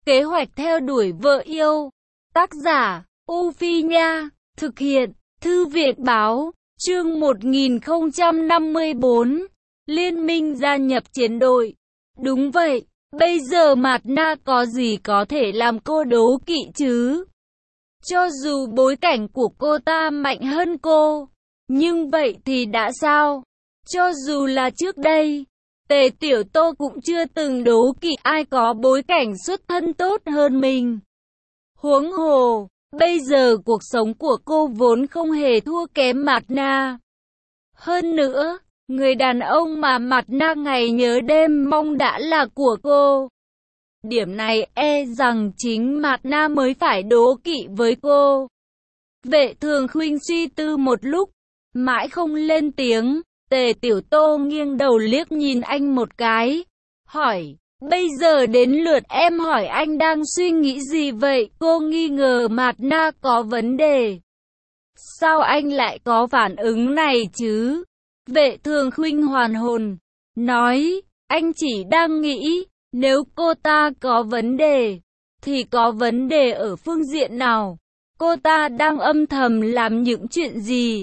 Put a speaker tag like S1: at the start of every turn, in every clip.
S1: Kế hoạch theo đuổi vợ yêu. Tác giả, U Phi Nha. Thực hiện, Thư viện Báo. Chương 1054. Liên minh gia nhập chiến đội. Đúng vậy, bây giờ Mạt Na có gì có thể làm cô đố kỵ chứ? Cho dù bối cảnh của cô ta mạnh hơn cô, nhưng vậy thì đã sao? Cho dù là trước đây, Tề Tiểu Tô cũng chưa từng đố kỵ ai có bối cảnh xuất thân tốt hơn mình. Huống hồ, bây giờ cuộc sống của cô vốn không hề thua kém Mạt Na. Hơn nữa, người đàn ông mà Mạt Na ngày nhớ đêm mong đã là của cô. Điểm này e rằng chính Mạt Na mới phải đố kỵ với cô. Vệ Thường Khuynh suy tư một lúc, mãi không lên tiếng. Tề Tiểu Tô nghiêng đầu liếc nhìn anh một cái, hỏi, bây giờ đến lượt em hỏi anh đang suy nghĩ gì vậy? Cô nghi ngờ Mạt Na có vấn đề. Sao anh lại có phản ứng này chứ? Vệ Thường Khuynh hoàn hồn, nói, anh chỉ đang nghĩ, nếu cô ta có vấn đề, thì có vấn đề ở phương diện nào? Cô ta đang âm thầm làm những chuyện gì?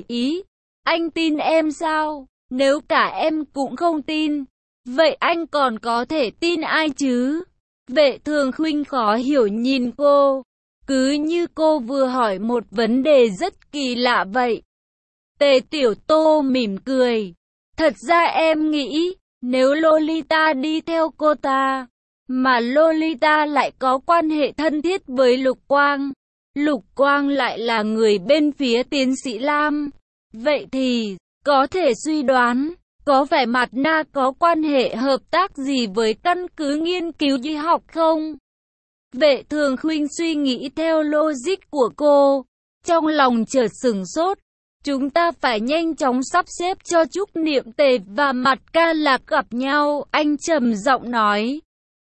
S1: Anh tin em sao? Nếu cả em cũng không tin, vậy anh còn có thể tin ai chứ? Vệ Thường Khuynh khó hiểu nhìn cô, cứ như cô vừa hỏi một vấn đề rất kỳ lạ vậy. Tề Tiểu Tô mỉm cười, thật ra em nghĩ, nếu Lolita đi theo cô ta, mà Lolita lại có quan hệ thân thiết với Lục Quang, Lục Quang lại là người bên phía tiến sĩ Lam, vậy thì có thể suy đoán, có phải Mạt Na có quan hệ hợp tác gì với căn cứ nghiên cứu y học không? Vệ Thường Khuynh suy nghĩ theo logic của cô, trong lòng chợt sửng sốt. Chúng ta phải nhanh chóng sắp xếp cho Trúc Niệm Tề và Mạt Ca Lạc gặp nhau, anh trầm giọng nói.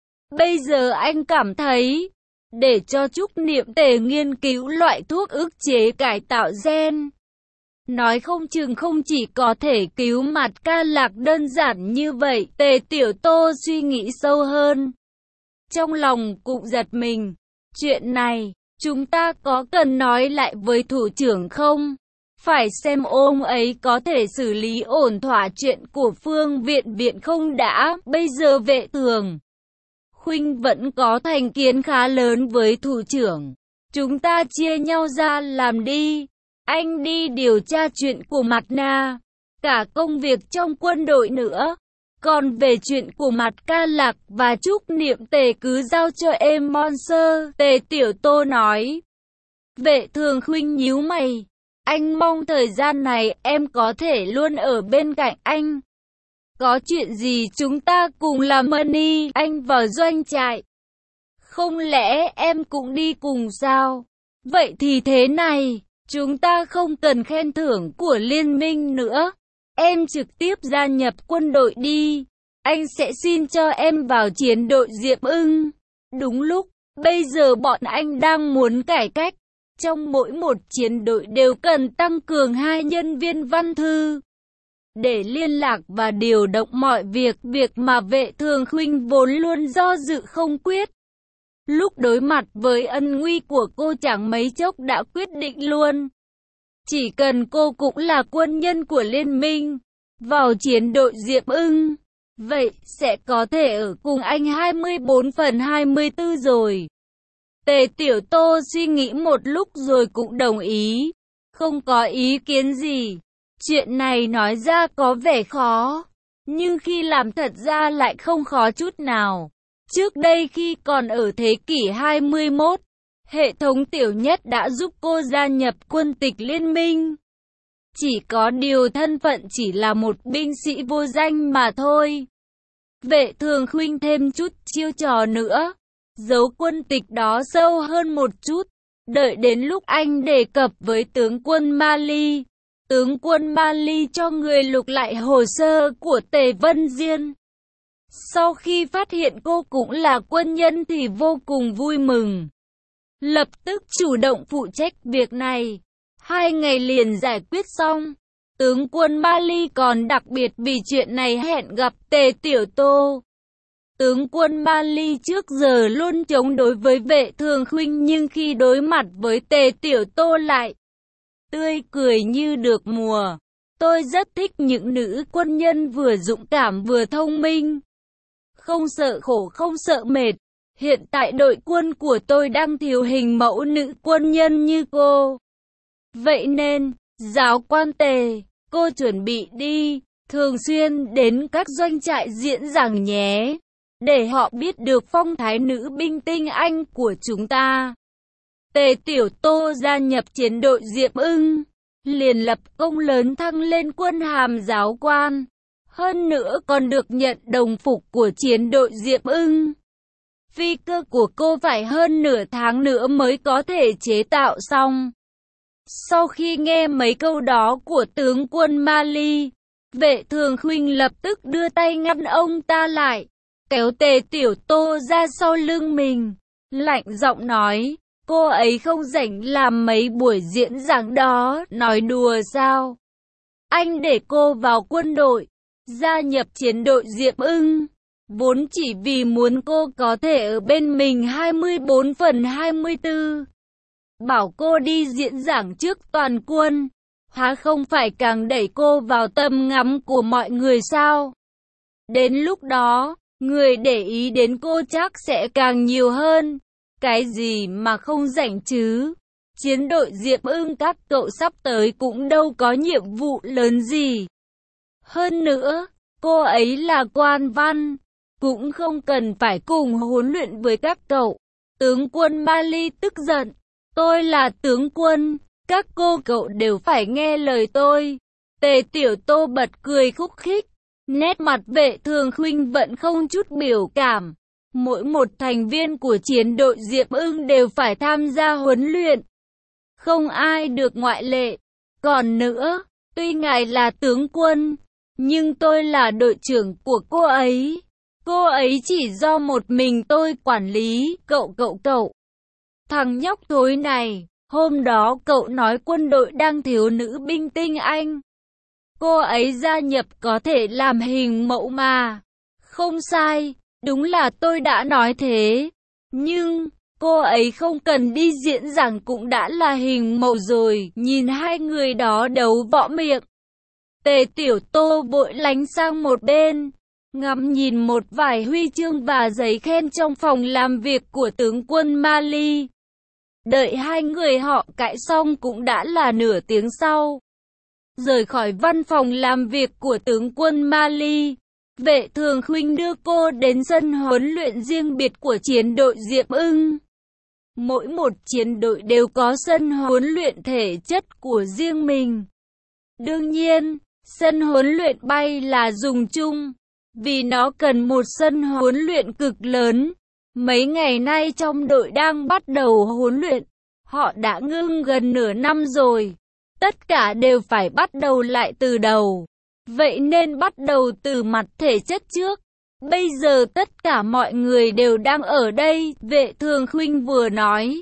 S1: Bây giờ anh cảm thấy, để cho Trúc Niệm Tề nghiên cứu loại thuốc ức chế cải tạo gen, nói không chừng không chỉ có thể cứu Mạt Ca Lạc đơn giản như vậy. Tề Tiểu Tô suy nghĩ sâu hơn, trong lòng cũng giật mình. Chuyện này, chúng ta có cần nói lại với thủ trưởng không? Phải xem ông ấy có thể xử lý ổn thỏa chuyện của Phương Viện không đã. Bây giờ Vệ Thường Khuynh vẫn có thành kiến khá lớn với thủ trưởng. Chúng ta chia nhau ra làm đi. Anh đi điều tra chuyện của Mạt Na, cả công việc trong quân đội nữa. Còn về chuyện của Mạt Ca Lạc và Trúc Niệm Tề cứ giao cho em Monster. Tề Tiểu Tô nói. Vệ Thường Khuynh nhíu mày. Anh mong thời gian này em có thể luôn ở bên cạnh anh. Có chuyện gì chúng ta cùng làm money. Anh vào doanh trại, không lẽ em cũng đi cùng sao? Vậy thì thế này, chúng ta không cần khen thưởng của liên minh nữa. Em trực tiếp gia nhập quân đội đi. Anh sẽ xin cho em vào chiến đội Diệp Ưng. Đúng lúc, bây giờ bọn anh đang muốn cải cách. Trong mỗi một chiến đội đều cần tăng cường 2 nhân viên văn thư để liên lạc và điều động mọi việc mà Vệ Thường Khuynh vốn luôn do dự không quyết. Lúc đối mặt với ân nguy của cô chẳng mấy chốc đã quyết định luôn. Chỉ cần cô cũng là quân nhân của liên minh, vào chiến đội Diệp Ưng, vậy sẽ có thể ở cùng anh 24/24 rồi. Tề Tiểu Tô suy nghĩ một lúc rồi cũng đồng ý, không có ý kiến gì. Chuyện này nói ra có vẻ khó, nhưng khi làm thật ra lại không khó chút nào. Trước đây khi còn ở thế kỷ 21, hệ thống Tiểu Nhất đã giúp cô gia nhập quân tịch liên minh. Chỉ có điều thân phận chỉ là một binh sĩ vô danh mà thôi. Vệ Thường Khuynh thêm chút chiêu trò nữa, giấu quân tịch đó sâu hơn một chút. Đợi đến lúc anh đề cập với tướng quân Mali, tướng quân Mali cho người lục lại hồ sơ của Tề Vân Diên. Sau khi phát hiện cô cũng là quân nhân thì vô cùng vui mừng, lập tức chủ động phụ trách việc này. 2 ngày liền giải quyết xong. Tướng quân Mali còn đặc biệt vì chuyện này hẹn gặp Tề Tiểu Tô. Tướng quân Mali trước giờ luôn chống đối với Vệ Thường Khuynh, nhưng khi đối mặt với Tề Tiểu Tô lại tươi cười như được mùa. Tôi rất thích những nữ quân nhân vừa dũng cảm vừa thông minh, không sợ khổ không sợ mệt. Hiện tại đội quân của tôi đang thiếu hình mẫu nữ quân nhân như cô. Vậy nên, giáo quan Tề, cô chuẩn bị đi, thường xuyên đến các doanh trại diễn giảng nhé, để họ biết được phong thái nữ binh tinh anh của chúng ta. Tề Tiểu Tô gia nhập chiến đội Diệp Ưng, liền lập công lớn thăng lên quân hàm giáo quan. Hơn nữa còn được nhận đồng phục của chiến đội Diệp Ưng. Phi cơ của cô phải hơn nửa tháng nữa mới có thể chế tạo xong. Sau khi nghe mấy câu đó của tướng quân Mali, Vệ Thường Khuynh lập tức đưa tay ngăn ông ta lại, kéo Tề Tiểu Tô ra sau lưng mình, lạnh giọng nói, cô ấy không rảnh làm mấy buổi diễn giảng đó, nói đùa sao? Anh để cô vào quân đội, gia nhập chiến đội Diệp Ưng, vốn chỉ vì muốn cô có thể ở bên mình 24/24. Bảo cô đi diễn giảng trước toàn quân, há không phải càng đẩy cô vào tầm ngắm của mọi người sao? Đến lúc đó, người để ý đến cô chắc sẽ càng nhiều hơn. Cái gì mà không rảnh chứ? Chiến đội Diệp Ưng các cậu sắp tới cũng đâu có nhiệm vụ lớn gì. Hơn nữa, cô ấy là quan văn, cũng không cần phải cùng huấn luyện với các cậu. Tướng quân Mali tức giận, tôi là tướng quân, các cậu đều phải nghe lời tôi. Tề Tiểu Tô bật cười khúc khích, nét mặt Vệ Thường Khuynh vẫn không chút biểu cảm. Mỗi một thành viên của chiến đội Diệp Ưng đều phải tham gia huấn luyện, không ai được ngoại lệ. Còn nữa, tuy ngài là tướng quân, nhưng tôi là đội trưởng của cô ấy. Cô ấy chỉ do một mình tôi quản lý. Cậu. Thằng nhóc thối này, hôm đó cậu nói quân đội đang thiếu nữ binh tinh anh. Cô ấy gia nhập có thể làm hình mẫu mà. Không sai, đúng là tôi đã nói thế. Nhưng, cô ấy không cần đi diễn giảng cũng đã là hình mẫu rồi. Nhìn hai người đó đấu võ miệng. Tề Tiểu Tô vội lánh sang một bên, ngắm nhìn một vài huy chương và giấy khen trong phòng làm việc của tướng quân Mali. Đợi hai người họ cãi xong cũng đã là nửa tiếng sau. Rời khỏi văn phòng làm việc của tướng quân Mali, Vệ Thường Khuynh đưa cô đến sân huấn luyện riêng biệt của chiến đội Diệp Ưng. Mỗi một chiến đội đều có sân huấn luyện thể chất của riêng mình. Đương nhiên, sân huấn luyện bay là dùng chung, vì nó cần một sân huấn luyện cực lớn. Mấy ngày nay trong đội đang bắt đầu huấn luyện, họ đã ngưng gần nửa năm rồi. Tất cả đều phải bắt đầu lại từ đầu. Vậy nên bắt đầu từ mặt thể chất trước. Bây giờ tất cả mọi người đều đang ở đây, Vệ Thường Khuynh vừa nói,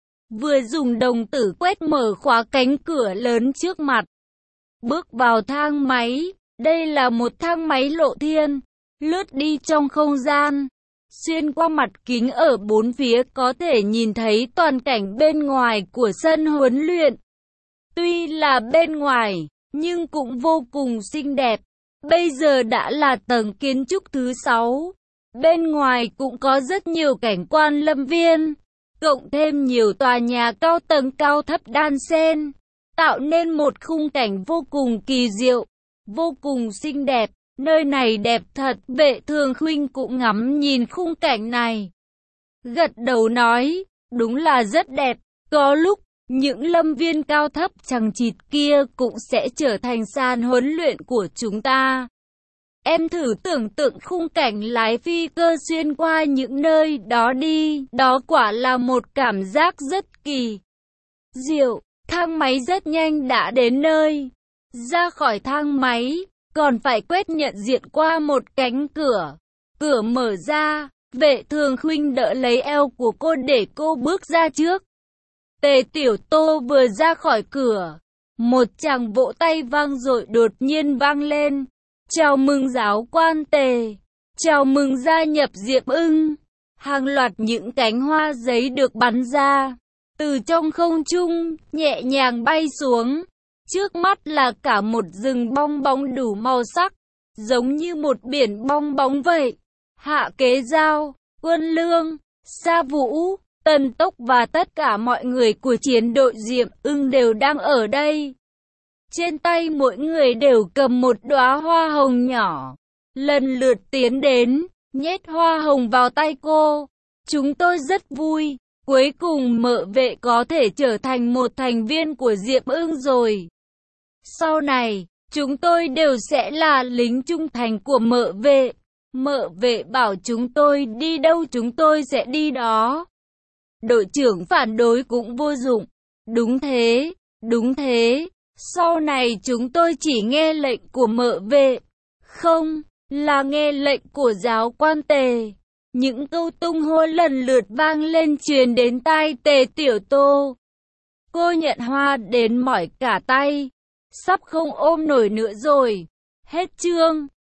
S1: vừa dùng đồng tử quét mở khóa cánh cửa lớn trước mặt. Bước vào thang máy, đây là một thang máy lộ thiên, lướt đi trong không gian. Xuyên qua mặt kính ở bốn phía có thể nhìn thấy toàn cảnh bên ngoài của sân huấn luyện. Tuy là bên ngoài, nhưng cũng vô cùng xinh đẹp. Bây giờ đã là tầng kiến trúc thứ 6. Bên ngoài cũng có rất nhiều cảnh quan lâm viên, cộng thêm nhiều tòa nhà cao tầng cao thấp đan xen, tạo nên một khung cảnh vô cùng kỳ diệu, vô cùng xinh đẹp. Nơi này đẹp thật. Vệ Thường Khuynh cũng ngắm nhìn khung cảnh này, gật đầu nói, đúng là rất đẹp. Có lúc, những lâm viên cao thấp chằng chịt kia cũng sẽ trở thành sàn huấn luyện của chúng ta. Em thử tưởng tượng khung cảnh lái phi cơ xuyên qua những nơi đó đi, đó quả là một cảm giác rất kỳ diệu. Thang máy rất nhanh đã đến nơi. Ra khỏi thang máy, còn phải quét nhận diện qua một cánh cửa. Cửa mở ra, Vệ Thường Khuynh đỡ lấy eo của cô để cô bước ra trước. Tề Tiểu Tô vừa ra khỏi cửa, một tràng vỗ tay vang dội đột nhiên vang lên. Chào mừng giáo quan Tề. Chào mừng gia nhập Diệp Ưng. Hàng loạt những cánh hoa giấy được bắn ra, từ trong không trung, nhẹ nhàng bay xuống. Trước mắt là cả một rừng bong bóng đủ màu sắc, giống như một biển bong bóng vậy. Hạ Kế Giao, Quân Lương, Sa Vũ, Tần Tốc và tất cả mọi người của chiến đội Diệp Ưng đều đang ở đây. Trên tay mỗi người đều cầm một đóa hoa hồng nhỏ, lần lượt tiến đến, nhét hoa hồng vào tay cô. Chúng tôi rất vui, cuối cùng Mợ Vệ có thể trở thành một thành viên của Diệp Ưng rồi. Sau này, chúng tôi đều sẽ là lính trung thành của Mợ Vệ. Mợ Vệ bảo chúng tôi đi đâu chúng tôi sẽ đi đó. Đội trưởng phản đối cũng vô dụng. Đúng thế. Sau này chúng tôi chỉ nghe lệnh của Mợ Vệ, không là nghe lệnh của giáo quan Tề. Những câu tung hô lần lượt vang lên truyền đến tai Tề Tiểu Tô. Cô nhận hoa đến mỏi cả tay, sắp không ôm nổi nữa rồi. Hết chương.